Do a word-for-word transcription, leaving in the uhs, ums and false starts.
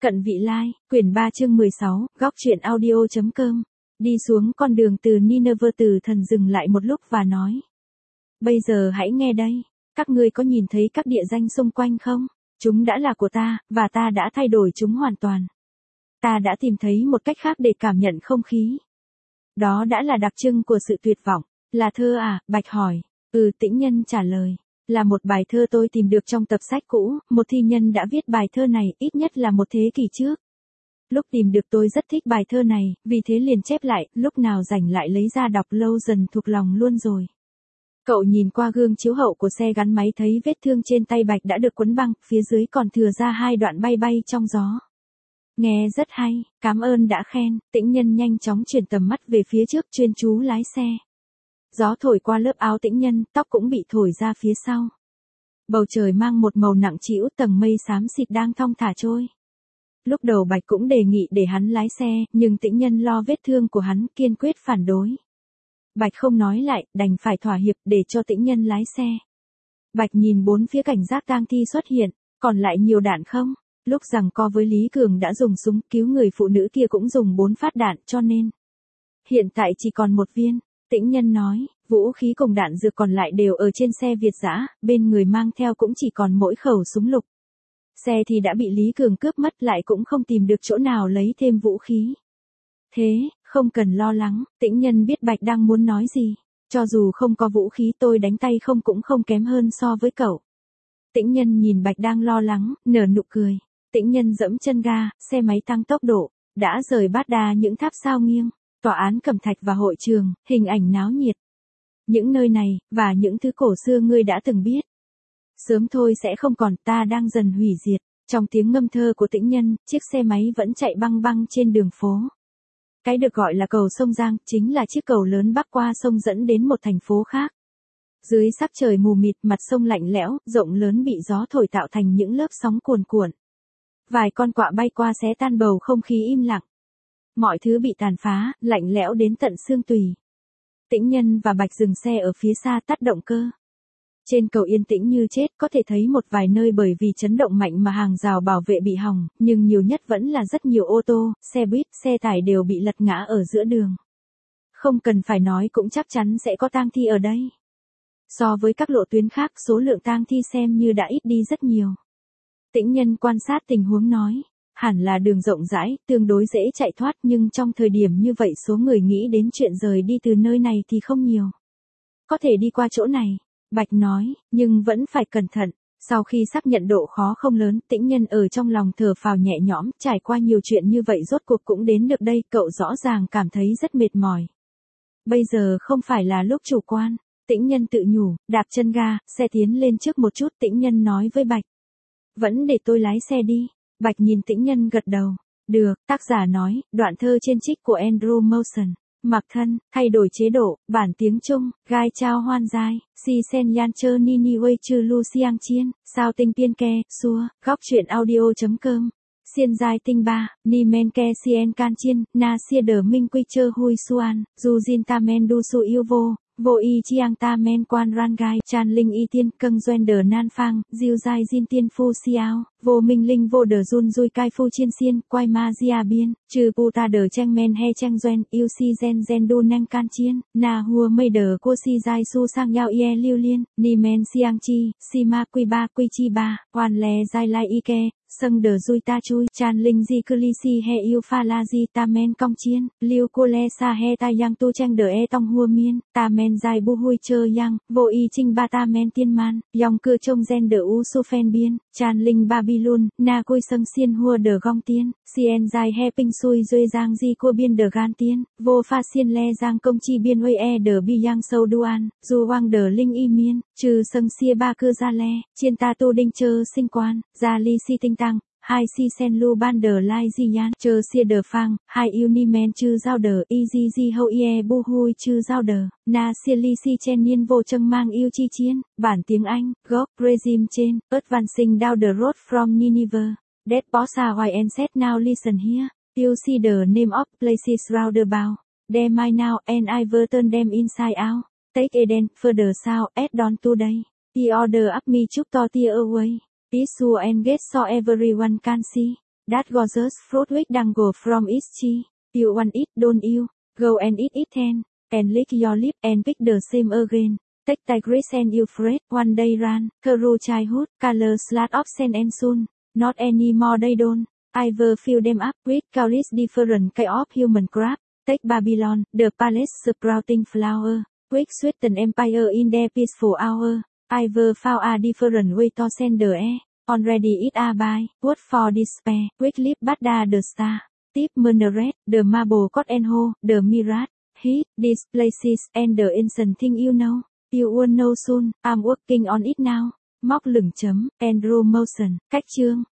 Cận vị lai, quyển ba chương mười sáu, góc truyện audio.com. Đi xuống con đường từ Nineveh, từ thần dừng lại một lúc và nói. Bây giờ hãy nghe đây, các ngươi có nhìn thấy các địa danh xung quanh không? Chúng đã là của ta, và ta đã thay đổi chúng hoàn toàn. Ta đã tìm thấy một cách khác để cảm nhận không khí. Đó đã là đặc trưng của sự tuyệt vọng. Là thơ à? Bạch hỏi. Ừ, Tĩnh Nhân trả lời. Là một bài thơ tôi tìm được trong tập sách cũ, một thi nhân đã viết bài thơ này ít nhất là một thế kỷ trước. Lúc tìm được tôi rất thích bài thơ này, vì thế liền chép lại, lúc nào rảnh lại lấy ra đọc, lâu dần thuộc lòng luôn rồi. Cậu nhìn qua gương chiếu hậu của xe gắn máy thấy vết thương trên tay Bạch đã được quấn băng, phía dưới còn thừa ra hai đoạn bay bay trong gió. Nghe rất hay, cảm ơn đã khen. Tĩnh Nhân nhanh chóng chuyển tầm mắt về phía trước, chuyên chú lái xe. Gió thổi qua lớp áo Tĩnh Nhân, tóc cũng bị thổi ra phía sau. Bầu trời mang một màu nặng trĩu, tầng mây xám xịt đang thong thả trôi. Lúc đầu Bạch cũng đề nghị để hắn lái xe, nhưng Tĩnh Nhân lo vết thương của hắn, kiên quyết phản đối. Bạch không nói lại, đành phải thỏa hiệp để cho Tĩnh Nhân lái xe. Bạch nhìn bốn phía cảnh giác tang thi xuất hiện, còn lại nhiều đạn không? Lúc giằng co với Lý Cường đã dùng súng cứu người phụ nữ kia cũng dùng bốn phát đạn, cho nên hiện tại chỉ còn một viên. Tĩnh Nhân nói, vũ khí cùng đạn dược còn lại đều ở trên xe Việt dã, bên người mang theo cũng chỉ còn mỗi khẩu súng lục. Xe thì đã bị Lý Cường cướp mất, lại cũng không tìm được chỗ nào lấy thêm vũ khí. Thế, không cần lo lắng. Tĩnh Nhân biết Bạch đang muốn nói gì. Cho dù không có vũ khí tôi đánh tay không cũng không kém hơn so với cậu. Tĩnh Nhân nhìn Bạch đang lo lắng, nở nụ cười. Tĩnh Nhân giẫm chân ga, xe máy tăng tốc độ, đã rời Bát Đa những tháp sao nghiêng, tòa án Cẩm Thạch và hội trường, hình ảnh náo nhiệt. Những nơi này, và những thứ cổ xưa ngươi đã từng biết. Sớm thôi sẽ không còn, ta đang dần hủy diệt. Trong tiếng ngâm thơ của Tĩnh Nhân, chiếc xe máy vẫn chạy băng băng trên đường phố. Cái được gọi là cầu sông Giang, chính là chiếc cầu lớn bắc qua sông dẫn đến một thành phố khác. Dưới sắc trời mù mịt, mặt sông lạnh lẽo, rộng lớn bị gió thổi tạo thành những lớp sóng cuồn cuộn. Vài con quạ bay qua xé tan bầu không khí im lặng. Mọi thứ bị tàn phá, lạnh lẽo đến tận xương tùy. Tĩnh Nhân và Bạch dừng xe ở phía xa, tắt động cơ. Trên cầu yên tĩnh như chết, có thể thấy một vài nơi bởi vì chấn động mạnh mà hàng rào bảo vệ bị hỏng, nhưng nhiều nhất vẫn là rất nhiều ô tô, xe buýt, xe tải đều bị lật ngã ở giữa đường. Không cần phải nói cũng chắc chắn sẽ có tang thi ở đây. So với các lộ tuyến khác, số lượng tang thi xem như đã ít đi rất nhiều. Tĩnh Nhân quan sát tình huống nói, hẳn là đường rộng rãi, tương đối dễ chạy thoát, nhưng trong thời điểm như vậy số người nghĩ đến chuyện rời đi từ nơi này thì không nhiều. Có thể đi qua chỗ này, Bạch nói, nhưng vẫn phải cẩn thận. Sau khi xác nhận độ khó không lớn, Tĩnh Nhân ở trong lòng thở phào nhẹ nhõm, trải qua nhiều chuyện như vậy rốt cuộc cũng đến được đây, cậu rõ ràng cảm thấy rất mệt mỏi. Bây giờ không phải là lúc chủ quan. Tĩnh Nhân tự nhủ, đạp chân ga, xe tiến lên trước một chút. Tĩnh Nhân nói với Bạch, vẫn để tôi lái xe đi. Bạch nhìn Tĩnh Nhân gật đầu. Được, tác giả nói, đoạn thơ trên trích của Andrew Motion. Mặc thân, thay đổi chế độ, bản tiếng Trung, gai trao hoan giai, si sen yan chơ nini wei chư lu siang chiên, sao tinh piên ke, xua, góc truyện audio.com. Xiên giai tinh ba, ni men ke sien can chiên, na sia đờ minh quy chơ hui suan, du jin ta men du su yêu vô. Vô y chiang ta men quan ran gai, chan linh y tiên, câng doen đờ nan phang, diêu giai jin tiên phu xiao, vô minh linh vô đờ run dui cai phu chiên xiên, quai ma dia biên, trừ pu ta đờ chanh men he chanh doen, yêu si gen gen du nang can chiên, na hua mây đờ cô si giai su sang yao ye liu liên, ni men siang chi, si ma quy ba quy chi ba, quan le giai lai y ke. Sâng đờ dui ta chui, chan linh di cư li si he yêu pha la di ta men cong chiên, liu cô le sa he ta yang tu chanh đờ e tong hua miên, ta men dài bu hui chơ yang, vô y trinh ba ta men tiên man, yong cư trông gen đờ u su phen biên, chan linh babylon, na côi sâng xiên hua đờ gong tiên, cien dài he ping sui duê giang di cua biên đờ gan tiên, vô pha xiên le giang công chi biên uê e đờ bi yang sâu duan, du wang đờ linh y miên, trừ sâng xia ba cư gia le, chiên ta tu đinh chơ sinh quan, gia li si tinh tăng, hai si sen lu ban đờ lai di yan, chơ xia đờ phang, hai uni men chư giao đờ, y di di hâu ie bu hui chư giao đờ, na xia li si chen niên vô chân mang yêu chi chiên, bản tiếng Anh, gốc, regime trên, advancing down the road from Nineveh, dead bossa why and set now listen here, you see the name of places round about, them I now, and I will turn them inside out, take Eden, further south, at dawn today, the order of me chúc to tear away. Peace and get so everyone can see. That gorgeous fruit which dangle from its tree. You want it, don't you? Go and eat it then, and lick your lip and pick the same again. Take Tigris and Euphrates, one day ran, Kuru childhood, color slat of sand and sun. Not anymore they don't. I will fill them up with countless different kind of human crab. Take Babylon, the palace sprouting flower. Quick sweeten empire in their peaceful hour. I will found a different way to send the air. Already it a by, what for despair. Quick lip Badda the star. Tip Murneret, the marble cot and ho, the mirage. Heat, these places, and the instant thing you know. You will know soon, I'm working on it now. Móc lửng chấm, Andrew Motion, cách chương.